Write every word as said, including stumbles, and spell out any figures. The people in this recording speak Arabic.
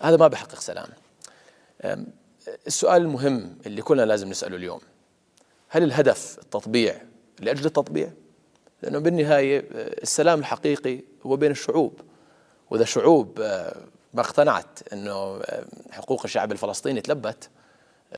هذا ما بيحقق سلام. السؤال المهم اللي كلنا لازم نسأله اليوم: هل الهدف التطبيع لأجل التطبيع؟ لأنه بالنهاية السلام الحقيقي هو بين الشعوب، وإذا شعوب ما اقتنعت أنه حقوق الشعب الفلسطيني تلبت